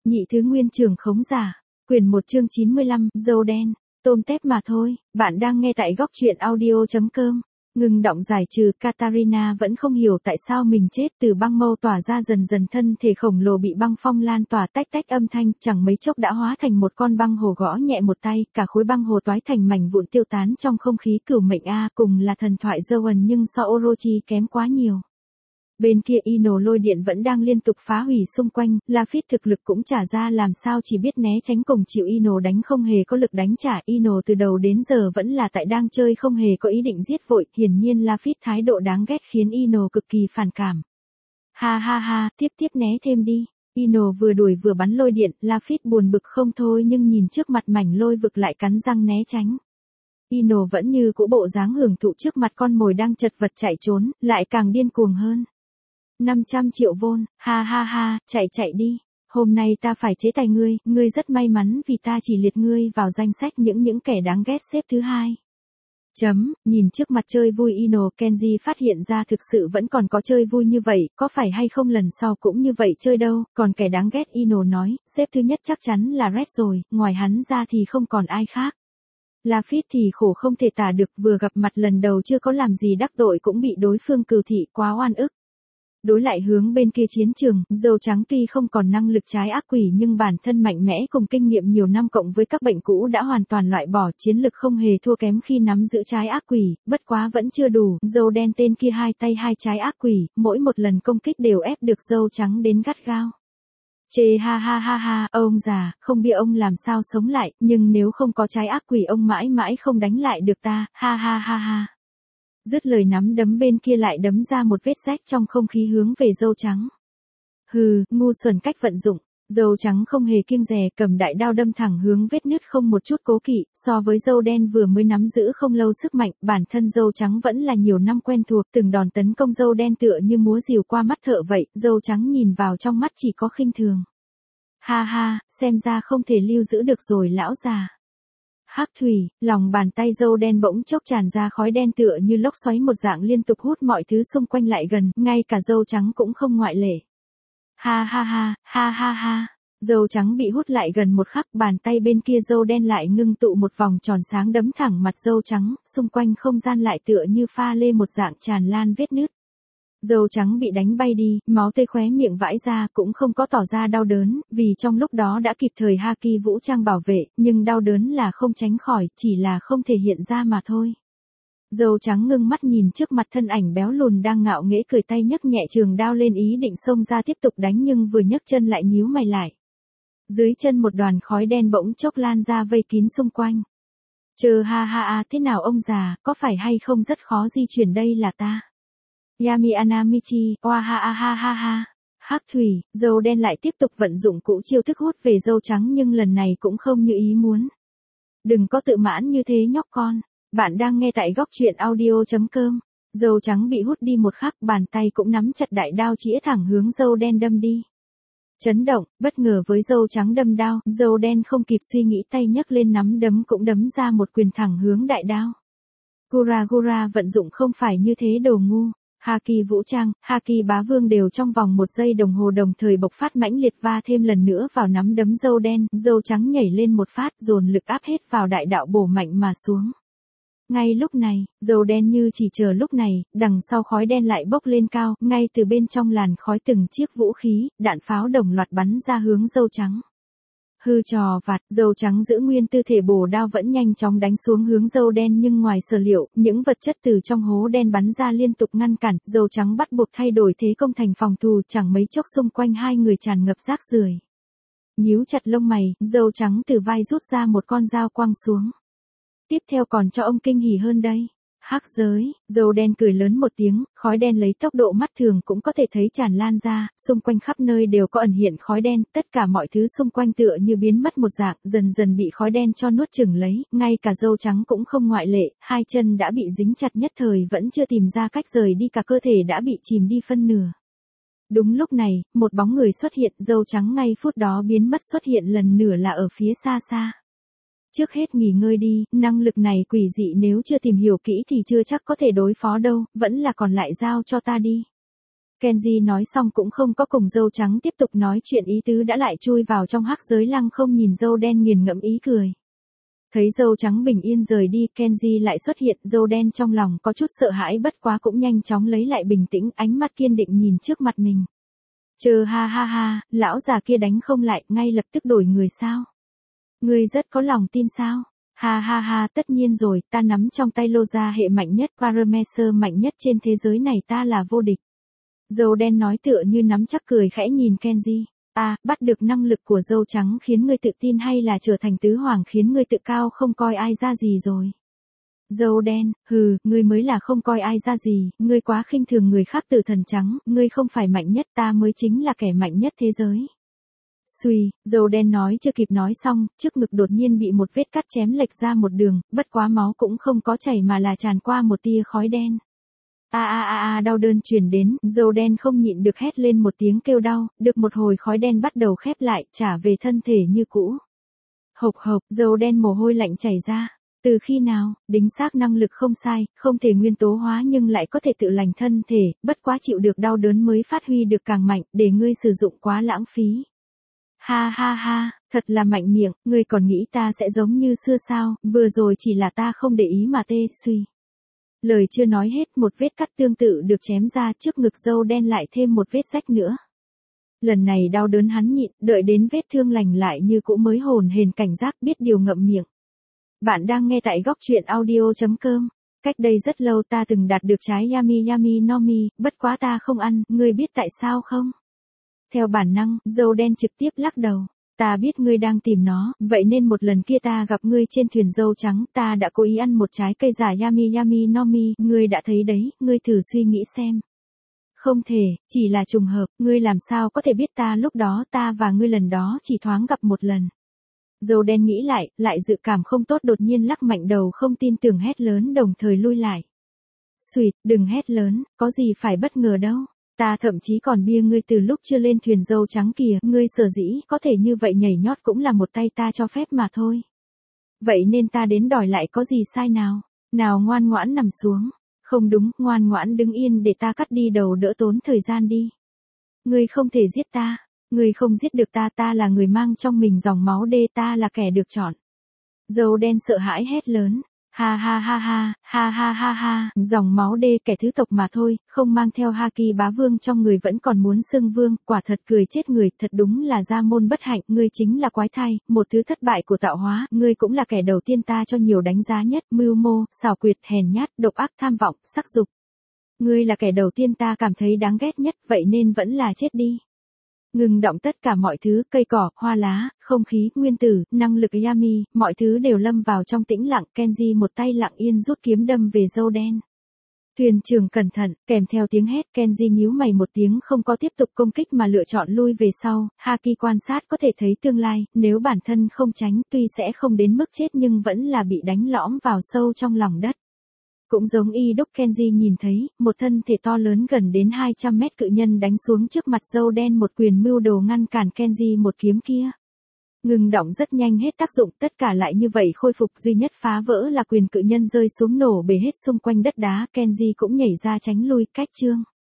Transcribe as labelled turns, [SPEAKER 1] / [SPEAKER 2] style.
[SPEAKER 1] Nhị thứ nguyên trường khống giả. Quyển 1 chương 95, dâu đen, tôm tép mà thôi. Bạn đang nghe tại góc truyện audio.com. Ngừng động giải trừ, Katarina vẫn không hiểu tại sao mình chết. Từ băng mâu tỏa ra dần dần, thân thể khổng lồ bị băng phong lan tỏa tách tách âm thanh, chẳng mấy chốc đã hóa thành một con băng hồ, gõ nhẹ một tay, cả khối băng hồ toái thành mảnh vụn tiêu tán trong không khí. Cửu mệnh a, cùng là thần thoại Joan nhưng so Orochi kém quá nhiều. Bên kia Ino lôi điện vẫn đang liên tục phá hủy xung quanh, Laphit thực lực cũng trả ra, làm sao chỉ biết né tránh cùng chịu Ino đánh, không hề có lực đánh trả. Ino từ đầu đến giờ vẫn là tại đang chơi, không hề có ý định giết vội. Hiển nhiên Laphit thái độ đáng ghét khiến Ino cực kỳ phản cảm. Ha ha ha, tiếp né thêm đi. Ino vừa đuổi vừa bắn lôi điện, Laphit buồn bực không thôi nhưng nhìn trước mặt mảnh lôi vực lại cắn răng né tránh. Ino vẫn như cũ bộ dáng hưởng thụ trước mặt con mồi đang chật vật chạy trốn, lại càng điên cuồng hơn. 500 triệu vôn, ha ha ha, chạy đi. Hôm nay ta phải chế tài ngươi rất may mắn vì ta chỉ liệt ngươi vào danh sách những kẻ đáng ghét xếp thứ 2. Nhìn trước mặt chơi vui Ino, Kenji phát hiện ra thực sự vẫn còn có chơi vui như vậy, có phải hay không lần sau cũng như vậy chơi đâu. Còn kẻ đáng ghét, Ino nói, xếp thứ nhất chắc chắn là Red rồi, ngoài hắn ra thì không còn ai khác. Laphit thì khổ không thể tả được, vừa gặp mặt lần đầu chưa có làm gì đắc tội cũng bị đối phương cừu thị, quá oan ức. Đối lại hướng bên kia chiến trường, dâu trắng tuy không còn năng lực trái ác quỷ nhưng bản thân mạnh mẽ cùng kinh nghiệm nhiều năm cộng với các bệnh cũ đã hoàn toàn loại bỏ, chiến lực không hề thua kém khi nắm giữ trái ác quỷ, bất quá vẫn chưa đủ. Dâu đen tên kia hai tay hai trái ác quỷ, mỗi một lần công kích đều ép được dâu trắng đến gắt gao. Chê ha ha ha ha, ông già, không biết ông làm sao sống lại, nhưng nếu không có trái ác quỷ ông mãi mãi không đánh lại được ta, ha ha ha ha. Dứt lời nắm đấm bên kia lại đấm ra một vết rách trong không khí hướng về dâu trắng. Hừ, ngu xuẩn cách vận dụng. Dâu trắng không hề kiêng dè, cầm đại đao đâm thẳng hướng vết nứt không một chút cố kỵ. So với dâu đen vừa mới nắm giữ không lâu sức mạnh, bản thân dâu trắng vẫn là nhiều năm quen thuộc. Từng đòn tấn công dâu đen tựa như múa rìu qua mắt thợ vậy, dâu trắng nhìn vào trong mắt chỉ có khinh thường. Ha ha, xem ra không thể lưu giữ được rồi lão già. Hắc thủy, lòng bàn tay dâu đen bỗng chốc tràn ra khói đen tựa như lốc xoáy một dạng, liên tục hút mọi thứ xung quanh lại gần, ngay cả dâu trắng cũng không ngoại lệ. Ha ha ha, ha ha ha. Dâu trắng bị hút lại gần một khắc, bàn tay bên kia dâu đen lại ngưng tụ một vòng tròn sáng đấm thẳng mặt dâu trắng, xung quanh không gian lại tựa như pha lê một dạng tràn lan vết nứt. Dâu trắng bị đánh bay đi, máu tươi khóe miệng vãi ra, cũng không có tỏ ra đau đớn, vì trong lúc đó đã kịp thời haki vũ trang bảo vệ, nhưng đau đớn là không tránh khỏi, chỉ là không thể hiện ra mà thôi. Dâu trắng ngưng mắt nhìn trước mặt thân ảnh béo lùn đang ngạo nghễ cười, tay nhấc nhẹ trường đao lên ý định xông ra tiếp tục đánh, nhưng vừa nhấc chân lại nhíu mày lại. Dưới chân một đoàn khói đen bỗng chốc lan ra vây kín xung quanh. Chờ ha ha ha, thế nào ông già, có phải hay không rất khó di chuyển, đây là ta. Yami Anamichi, oa ha ha ha ha ha. Hắc thủy, dâu đen lại tiếp tục vận dụng cũ chiêu thức hút về dâu trắng, nhưng lần này cũng không như ý muốn. Đừng có tự mãn như thế nhóc con. Bạn đang nghe tại góc truyện audio.com. Dâu trắng bị hút đi một khắc, bàn tay cũng nắm chặt đại đao chĩa thẳng hướng dâu đen đâm đi. Chấn động, bất ngờ với dâu trắng đâm đao, dâu đen không kịp suy nghĩ, tay nhấc lên nắm đấm cũng đấm ra một quyền thẳng hướng đại đao. Gura vận dụng không phải như thế đồ ngu. Haki vũ trang, Haki bá vương đều trong vòng 1 giây đồng hồ đồng thời bộc phát mãnh liệt, va thêm lần nữa vào nắm đấm dâu đen, dâu trắng nhảy lên một phát, dồn lực áp hết vào đại đạo bổ mạnh mà xuống. Ngay lúc này, dâu đen như chỉ chờ lúc này, đằng sau khói đen lại bốc lên cao, ngay từ bên trong làn khói từng chiếc vũ khí, đạn pháo đồng loạt bắn ra hướng dâu trắng. Hư trò vặt, dâu trắng giữ nguyên tư thể bổ đao vẫn nhanh chóng đánh xuống hướng dâu đen, nhưng ngoài sở liệu, những vật chất từ trong hố đen bắn ra liên tục ngăn cản, dâu trắng bắt buộc thay đổi thế công thành phòng thủ, chẳng mấy chốc xung quanh hai người tràn ngập rác rưởi. Nhíu chặt lông mày, dâu trắng từ vai rút ra một con dao quăng xuống. Tiếp theo còn cho ông kinh hỉ hơn đây. Hắc giới, dâu đen cười lớn một tiếng, khói đen lấy tốc độ mắt thường cũng có thể thấy tràn lan ra, xung quanh khắp nơi đều có ẩn hiện khói đen, tất cả mọi thứ xung quanh tựa như biến mất một dạng, dần dần bị khói đen cho nuốt chửng lấy, ngay cả dâu trắng cũng không ngoại lệ, hai chân đã bị dính chặt, nhất thời vẫn chưa tìm ra cách rời đi, cả cơ thể đã bị chìm đi phân nửa. Đúng lúc này, một bóng người xuất hiện, dâu trắng ngay phút đó biến mất, xuất hiện lần nữa là ở phía xa xa. Trước hết nghỉ ngơi đi, năng lực này quỷ dị nếu chưa tìm hiểu kỹ thì chưa chắc có thể đối phó đâu, vẫn là còn lại giao cho ta đi. Kenji nói xong cũng không có cùng dâu trắng tiếp tục nói chuyện, ý tứ đã lại chui vào trong hắc giới lăng không, nhìn dâu đen nghiền ngẫm ý cười. Thấy dâu trắng bình yên rời đi, Kenji lại xuất hiện, dâu đen trong lòng có chút sợ hãi, bất quá cũng nhanh chóng lấy lại bình tĩnh, ánh mắt kiên định nhìn trước mặt mình. Chờ ha ha ha, lão già kia đánh không lại, ngay lập tức đổi người sao? Ngươi rất có lòng tin sao? Ha ha ha, tất nhiên rồi, ta nắm trong tay lô gia hệ mạnh nhất, Paramecer mạnh nhất trên thế giới này, ta là vô địch. Dâu đen nói tựa như nắm chắc, cười khẽ nhìn Kenji. Bắt được năng lực của dâu trắng khiến ngươi tự tin, hay là trở thành tứ hoàng khiến ngươi tự cao không coi ai ra gì rồi? Dâu đen, ngươi mới là không coi ai ra gì, ngươi quá khinh thường người khác. Tử thần trắng, ngươi không phải mạnh nhất, ta mới chính là kẻ mạnh nhất thế giới. Xuy, dâu đen nói chưa kịp nói xong, trước ngực đột nhiên bị một vết cắt chém lệch ra một đường, bất quá máu cũng không có chảy mà là tràn qua một tia khói đen. Đau đớn truyền đến, dâu đen không nhịn được hét lên một tiếng kêu đau, được một hồi khói đen bắt đầu khép lại, trả về thân thể như cũ. Hộc hộc, dâu đen mồ hôi lạnh chảy ra. Từ khi nào, đính xác năng lực không sai, không thể nguyên tố hóa nhưng lại có thể tự lành thân thể, bất quá chịu được đau đớn mới phát huy được càng mạnh, để ngươi sử dụng quá lãng phí. Ha ha ha, thật là mạnh miệng, ngươi còn nghĩ ta sẽ giống như xưa sao, vừa rồi chỉ là ta không để ý mà suy. Lời chưa nói hết, một vết cắt tương tự được chém ra, trước ngực dâu đen lại thêm một vết rách nữa. Lần này đau đớn hắn nhịn, đợi đến vết thương lành lại như cũ mới hồn hển cảnh giác, biết điều ngậm miệng. Bạn đang nghe tại góc truyện audio.com. Cách đây rất lâu ta từng đạt được trái Yami Yami no Mi, bất quá ta không ăn, ngươi biết tại sao không? Theo bản năng, dâu đen trực tiếp lắc đầu. Ta biết ngươi đang tìm nó, vậy nên một lần kia ta gặp ngươi trên thuyền dâu trắng, ta đã cố ý ăn một trái cây giả Yami Yami no Mi, ngươi đã thấy đấy, ngươi thử suy nghĩ xem. Không thể, chỉ là trùng hợp, ngươi làm sao có thể biết ta lúc đó, ta và ngươi lần đó chỉ thoáng gặp một lần. Dâu đen nghĩ lại dự cảm không tốt, đột nhiên lắc mạnh đầu, không tin tưởng hét lớn, đồng thời lui lại. Xuyệt, đừng hét lớn, có gì phải bất ngờ đâu. Ta thậm chí còn bia ngươi từ lúc chưa lên thuyền dâu trắng kìa, ngươi sở dĩ có thể như vậy nhảy nhót cũng là một tay ta cho phép mà thôi. Vậy nên ta đến đòi lại có gì sai nào? Nào ngoan ngoãn nằm xuống. Không đúng, ngoan ngoãn đứng yên để ta cắt đi đầu, đỡ tốn thời gian đi. Ngươi không thể giết ta. Ngươi không giết được ta, ta là người mang trong mình dòng máu đê, ta là kẻ được chọn. Dâu đen sợ hãi hét lớn. Ha ha ha ha, ha ha ha ha, dòng máu đê, kẻ thứ tộc mà thôi, không mang theo haki bá vương trong người vẫn còn muốn xưng vương, quả thật cười chết người, thật đúng là gia môn bất hạnh, ngươi chính là quái thai, một thứ thất bại của tạo hóa, ngươi cũng là kẻ đầu tiên ta cho nhiều đánh giá nhất, mưu mô, xảo quyệt, hèn nhát, độc ác, tham vọng, sắc dục. Ngươi là kẻ đầu tiên ta cảm thấy đáng ghét nhất, vậy nên vẫn là chết đi. Ngừng động tất cả mọi thứ, cây cỏ, hoa lá, không khí, nguyên tử, năng lực Yami, mọi thứ đều lâm vào trong tĩnh lặng. Kenji một tay lặng yên rút kiếm đâm về dâu đen. Thuyền trưởng cẩn thận, kèm theo tiếng hét, Kenji nhíu mày một tiếng, không có tiếp tục công kích mà lựa chọn lui về sau. Haki quan sát có thể thấy tương lai, nếu bản thân không tránh, tuy sẽ không đến mức chết nhưng vẫn là bị đánh lõm vào sâu trong lòng đất. Cũng giống y đúc, Kenji nhìn thấy, một thân thể to lớn gần đến 200 mét cự nhân đánh xuống trước mặt dâu đen, một quyền mưu đồ ngăn cản Kenji một kiếm kia. Ngừng động rất nhanh hết tác dụng, tất cả lại như vậy khôi phục, duy nhất phá vỡ là quyền cự nhân rơi xuống nổ bể hết xung quanh đất đá, Kenji cũng nhảy ra tránh lui, cách chương.